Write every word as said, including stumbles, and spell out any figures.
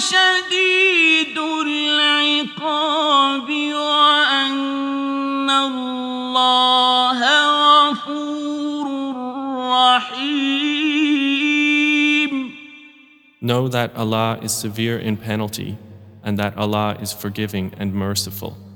شديد العقاب وأن الله غفور رحيم. Know that Allah is severe in penalty and that Allah is forgiving and merciful.